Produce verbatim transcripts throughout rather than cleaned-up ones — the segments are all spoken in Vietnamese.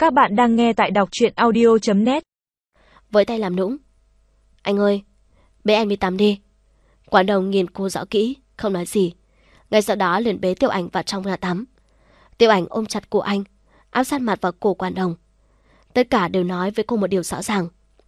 Các bạn đang nghe tại đọc truyện audio chấm net. Với tay làm nũng. Anh ơi, bế em đi tắm đi. Quản đồng nhìn cô rõ kỹ, không nói gì. Ngay sau đó liền bế Tiểu Ảnh vào trong nhà tắm. Tiểu Ảnh ôm chặt cổ anh, áp sát mặt vào cổ quản đồng. Tất cả đều nói với cô một điều rõ ràng.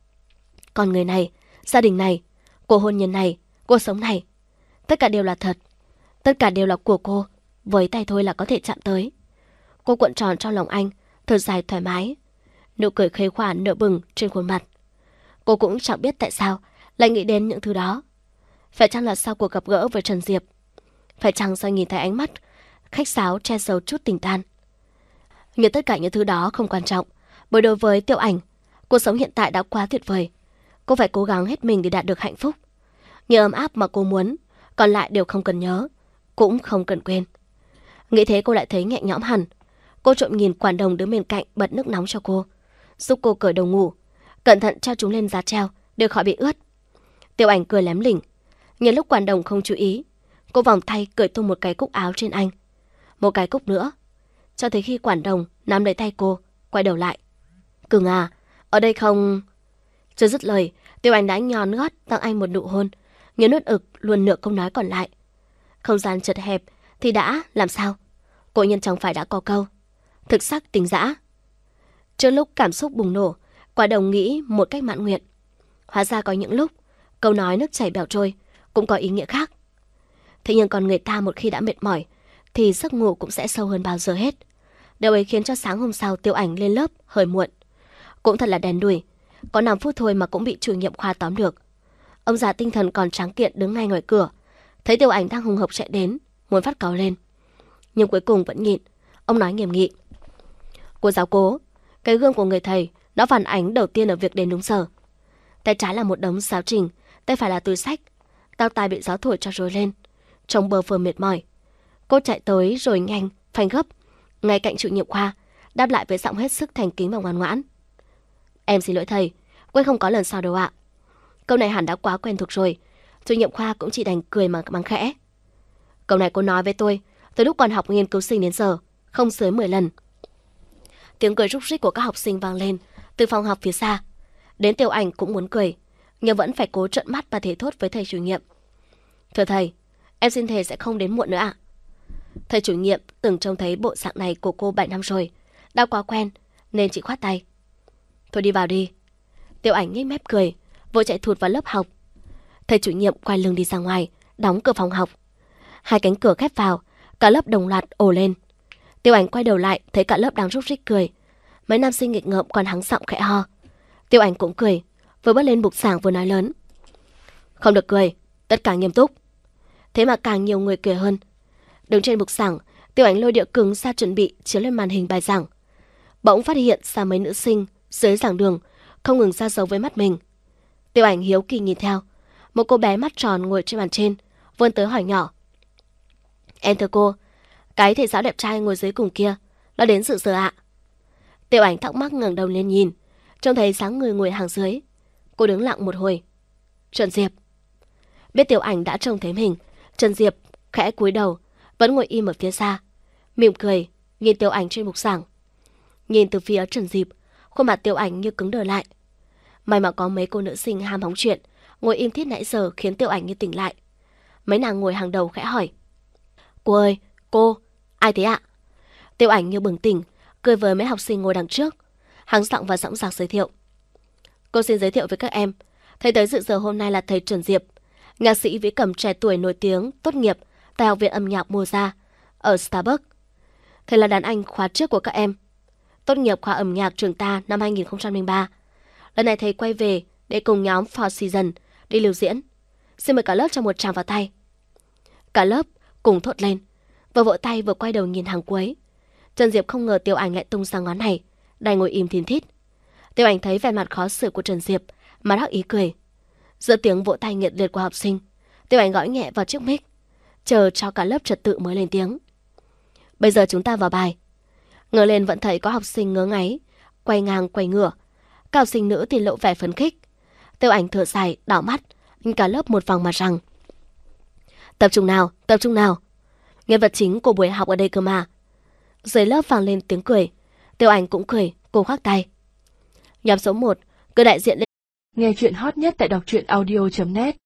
Con người này, gia đình này, cuộc hôn nhân này, cuộc sống này, tất cả đều là thật. Tất cả đều là của cô, với tay thôi là có thể chạm tới. Cô cuộn tròn trong lòng anh, thở dài thoải mái. Nụ cười khê khỏa nở bừng trên khuôn mặt. Cô cũng chẳng biết tại sao lại nghĩ đến những thứ đó. Phải chăng là sau cuộc gặp gỡ với Trần Diệp? Phải chăng do nhìn thấy ánh mắt khách sáo che giấu chút tình tan? Nhưng tất cả những thứ đó không quan trọng, bởi đối với Tiểu Ảnh, cuộc sống hiện tại đã quá tuyệt vời. Cô phải cố gắng hết mình để đạt được hạnh phúc. Những ấm áp mà cô muốn, còn lại đều không cần nhớ, cũng không cần quên. Nghĩ thế cô lại thấy nhẹ nhõm hẳn. Cô trộm nhìn quản đồng đứng bên cạnh bật nước nóng cho cô, giúp cô cởi đồ ngủ, cẩn thận treo chúng lên giá treo để khỏi bị ướt. Tiểu Ảnh cười lém lỉnh. Nhân lúc quản đồng không chú ý, cô vòng tay cởi tung một cái cúc áo trên anh, một cái cúc nữa, cho tới khi quản đồng nắm lấy tay cô, quay đầu lại. Cưng à, ở đây không... Chưa dứt lời, Tiểu Ảnh đã nhòn gót tặng anh một nụ hôn, nhớ nuốt ực luôn nửa câu nói còn lại. Không gian chật hẹp thì đã làm sao? Cô nhân chẳng phải đã có câu thực sắc tình dã. Trước lúc cảm xúc bùng nổ, Quả đồng nghĩ một cách mãn nguyện. Hóa ra có những lúc câu nói nước chảy bèo trôi cũng có ý nghĩa khác. Thế nhưng còn người ta một khi đã mệt mỏi thì giấc ngủ cũng sẽ sâu hơn bao giờ hết. Điều ấy khiến cho sáng hôm sau Tiểu Ảnh lên lớp hơi muộn. Cũng thật là đèn đủi, có năm phút thôi mà cũng bị chủ nhiệm khoa tóm được. Ông già tinh thần còn tráng kiện đứng ngay ngoài cửa, thấy Tiểu Ảnh đang hùng hộc chạy đến, muốn phát cáu lên. Nhưng cuối cùng vẫn nhịn. Ông nói nghiêm nghị: Cô giáo cố, cái gương của người thầy nó phản ánh đầu tiên ở việc đến đúng giờ. Tay trái là một đống giáo trình, tay phải là túi sách. Tao tai bị gió thổi cho rối lên, trông bơ phờ mệt mỏi. Cô chạy tới rồi nhanh, phanh gấp, ngay cạnh chủ nhiệm khoa, đáp lại với giọng hết sức thành kính và ngoan ngoãn: Em xin lỗi thầy, quên không có lần sau đâu ạ. Câu này hẳn đã quá quen thuộc rồi. Chủ nhiệm khoa cũng chỉ đành cười mà mắng khẽ: Câu này cô nói với tôi từ lúc còn học nghiên cứu sinh đến giờ, không dưới mười lần. Tiếng cười rúc rích của các học sinh vang lên từ phòng học phía xa. Đến Tiểu Ảnh cũng muốn cười, nhưng vẫn phải cố trợn mắt và thề thốt với thầy chủ nhiệm: Thưa thầy, em xin thề sẽ không đến muộn nữa ạ. Thầy chủ nhiệm từng trông thấy bộ dạng này của cô bảy năm rồi, đã quá quen nên chỉ khoát tay: Thôi đi vào đi. Tiểu Ảnh nhếch mép cười, vội chạy thụt vào lớp học. Thầy chủ nhiệm quay lưng đi ra ngoài, đóng cửa phòng học. Hai cánh cửa khép vào, cả lớp đồng loạt ồ lên. Tiểu Ảnh quay đầu lại thấy cả lớp đang rúc rích cười. Mấy nam sinh nghịch ngợm còn hắng giọng khẽ ho. Tiểu Ảnh cũng cười, vừa bước lên bục giảng vừa nói lớn: Không được cười, tất cả nghiêm túc. Thế mà càng nhiều người cười hơn. Đứng trên bục giảng, Tiểu Ảnh lôi đĩa cứng ra chuẩn bị chiếu lên màn hình bài giảng. Bỗng phát hiện ra mấy nữ sinh dưới giảng đường không ngừng ra dấu với mắt mình. Tiểu Ảnh hiếu kỳ nhìn theo. Một cô bé mắt tròn ngồi trên bàn trên, vươn tới hỏi nhỏ: Em thưa cô, cái thầy giáo đẹp trai ngồi dưới cùng kia, nó đến dự giờ ạ? Tiểu Ảnh thắc mắc ngẩng đầu lên nhìn, trông thấy dáng người ngồi hàng dưới. Cô đứng lặng một hồi. Trần Diệp. Biết Tiểu Ảnh đã trông thấy mình, Trần Diệp khẽ cúi đầu, vẫn ngồi im ở phía xa, mỉm cười nhìn Tiểu Ảnh trên bục giảng. Nhìn từ phía Trần Diệp, khuôn mặt Tiểu Ảnh như cứng đờ lại. May mà có mấy cô nữ sinh ham hóng chuyện ngồi im thít nãy giờ khiến Tiểu Ảnh như tỉnh lại. Mấy nàng ngồi hàng đầu khẽ hỏi: Cô ơi, cô, ai thế ạ? Tiểu Ảnh như bừng tỉnh, cười với mấy học sinh ngồi đằng trước, hắng giọng và dõng dạc giới thiệu: Cô xin giới thiệu với các em, thầy tới dự giờ hôm nay là thầy Trần Diệp, nhạc sĩ vĩ cầm trẻ tuổi nổi tiếng, tốt nghiệp tại Học viện âm nhạc Mùa Gia ở Starbucks. Thầy là đàn anh khóa trước của các em, tốt nghiệp khoa âm nhạc trường ta năm hai nghìn không trăm lẻ ba. Lần này thầy quay về để cùng nhóm Four Seasons đi lưu diễn. Xin mời cả lớp cho một tràng vào tay. Cả lớp cùng thốt lên, vừa vỗ tay vừa quay đầu nhìn hàng cuối. Trần Diệp không ngờ Tiểu Ảnh lại tung ra ngón này, đành ngồi im thìn thít. Tiểu Ảnh thấy vẻ mặt khó xử của Trần Diệp mà đắc ý cười. Giữa tiếng vỗ tay nhiệt liệt của học sinh, Tiểu Ảnh gõ nhẹ vào chiếc mic, chờ cho cả lớp trật tự mới lên tiếng: Bây giờ chúng ta vào bài. Ngờ lên vẫn thấy có học sinh ngớ ngáy, quay ngang quay ngửa. Các học sinh nữ thì lộ vẻ phấn khích. Tiểu Ảnh thở dài, đảo mắt, cả lớp một vòng mà rằng: Tập trung nào, tập trung nào. Nhân vật chính của buổi học ở đây cơ mà. Dưới lớp vang lên tiếng cười. Tiểu Ảnh cũng cười, Cô khoác tay. Nhóm số một, cử đại diện lên. Nghe chuyện hot nhất tại đọc truyện audio chấm net.